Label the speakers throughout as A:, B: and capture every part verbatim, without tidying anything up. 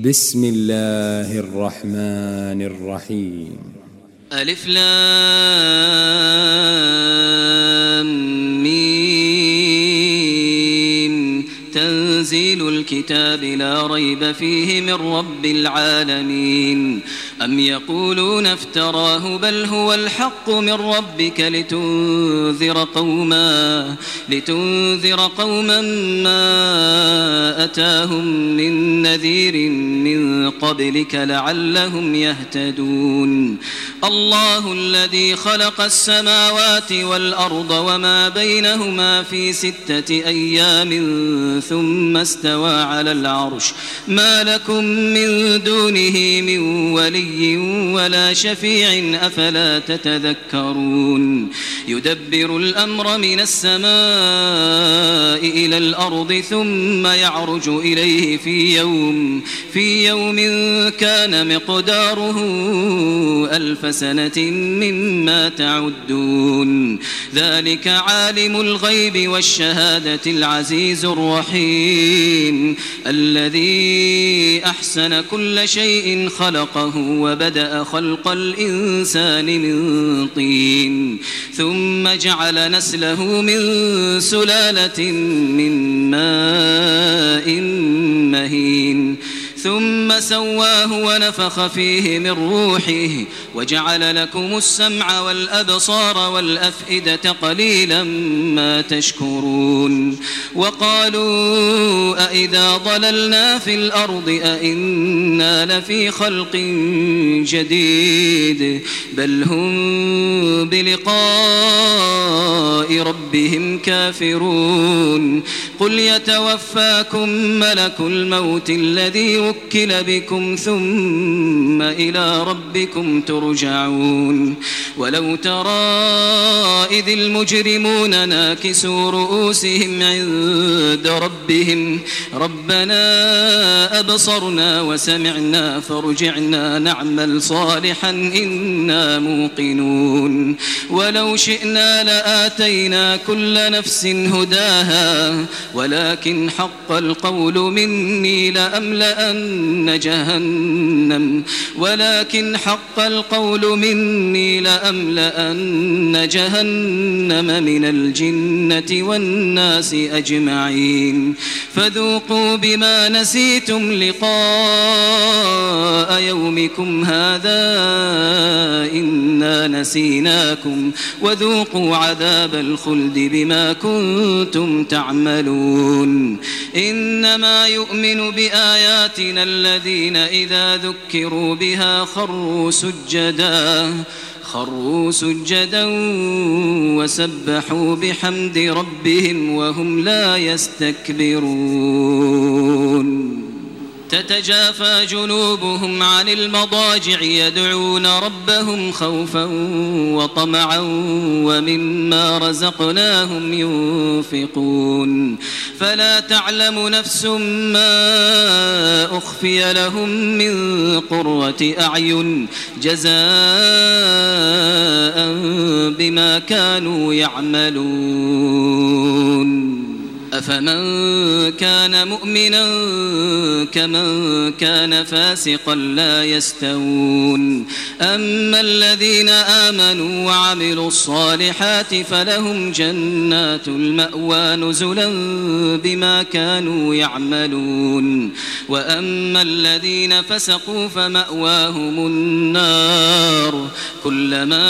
A: بسم الله الرحمن الرحيم.
B: ألف لام ميم. تنزيل الكتاب لا ريب فيه من رب العالمين. أم يقولون افتراه بل هو الحق من ربك لتنذر قوما لتنذر قوما ما أتاهم من نذير من قبلك لعلهم يهتدون. الله الذي خلق السماوات والأرض وما بينهما في ستة أيام ثم استوى على العرش ما لكم من دونه من ولي ولا شفيع أفلا تتذكرون. يدبر الأمر من السماء إلى الأرض ثم يعرج إليه في يوم في يوم كان مقداره ألف سنة مما تعدون. ذلك عالم الغيب والشهادة العزيز الرحيم الذي أحسن كل شيء خلقه وبدأ خلق الإنسان من طين ثم جعل نسله من سلالة من ماء مهين ثم سواه ونفخ فيه من روحه وجعل لكم السمع والأبصار والأفئدة قليلا ما تشكرون. وقالوا أئذا ضللنا في الأرض أئنا لفي خلق جديد بل هم بلقاء ربهم كافرون. قل يتوفاكم ملك الموت الذي وكل بكم ثم إلى ربكم ترجعون. ولو ترى إذ المجرمون ناكسوا رؤوسهم عند ربهم ربنا أبصرنا وسمعنا فارجعنا نعمل صالحا إنا موقنون. ولو شئنا لآتينا كل نفس هداها ولكن حق القول مني لأملأن جهنم ولكن حق القول مني لأملأن جهنم من الجنة والناس أجمعين. فذوقوا بما نسيتم لقاء يومكم هذا إنا نسيناكم وذوقوا عذاب الخلد بما كنتم تعملون. إنما يؤمن بآياتنا الذين إذا ذكروا بها خروا سجدا خروا سجدا وسبحوا بحمد ربهم وهم لا يستكبرون. تتجافى جنوبهم عن المضاجع يدعون ربهم خوفا وطمعا ومما رزقناهم ينفقون. فلا تعلم نفس ما أخفي لهم من قرة أعين جزاء بما كانوا يعملون. أفمن كان مؤمنا كمن كان فاسقا لا يستوون. أما الذين آمنوا وعملوا الصالحات فلهم جنات المأوى نزلا بما كانوا يعملون. وأما الذين فسقوا فمأواهم النار كلما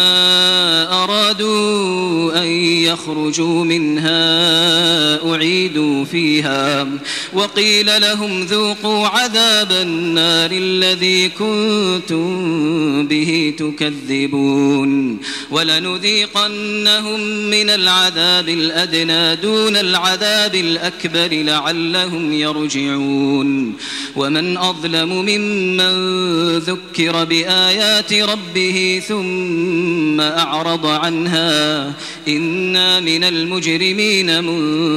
B: أرادوا أن يخرجوا منها أعيدوا فيها وقيل لهم ذوقوا عذاب النار الذي كنتم به تكذبون. ولنذيقنهم من العذاب الأدنى دون العذاب الأكبر لعلهم يرجعون. ومن أظلم ممن ذكر بآيات ربه ثم أعرض عنها إنا من المجرمين منتقمون.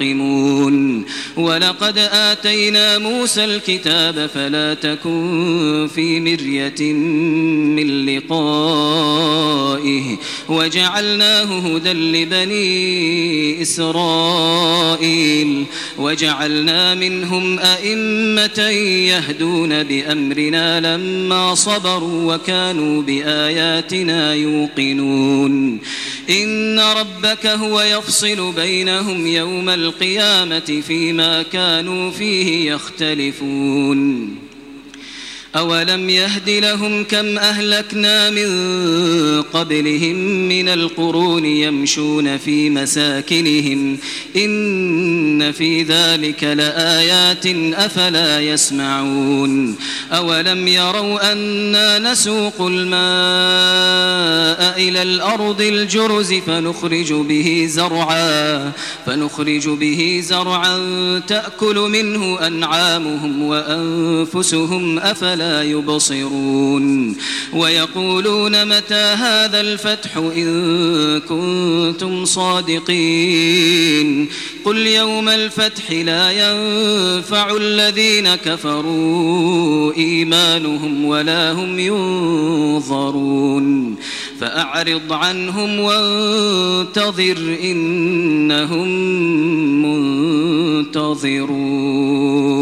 B: ينتقمون ولقد آتينا موسى الكتاب فلا تكن في مرية من لقائه وجعلناه هدى لبني إسرائيل وجعلنا منهم أئمة يهدون بأمرنا لما صبروا وكانوا بآياتنا يوقنون إن ربك هو يفصل بينهم يوم القيامة فيما كانوا فيه يختلفون أولم يهد لهم كم أهلكنا من قبلهم من القرون يمشون في مساكنهم إن في ذلك لآيات أفلا يسمعون أولم يروا أنا نسوق الماء إلى الأرض الجرز فنخرج به زرعا فنخرج به زرعا تأكل منه أنعامهم وأنفسهم أفلا يبصرون ويقولون متى هذا الفتح إن كنتم صادقين قل يوم الفتح لا ينفع الذين كفروا إيمانهم ولا هم ينظرون فأعرض عنهم وانتظر إنهم منتظرون.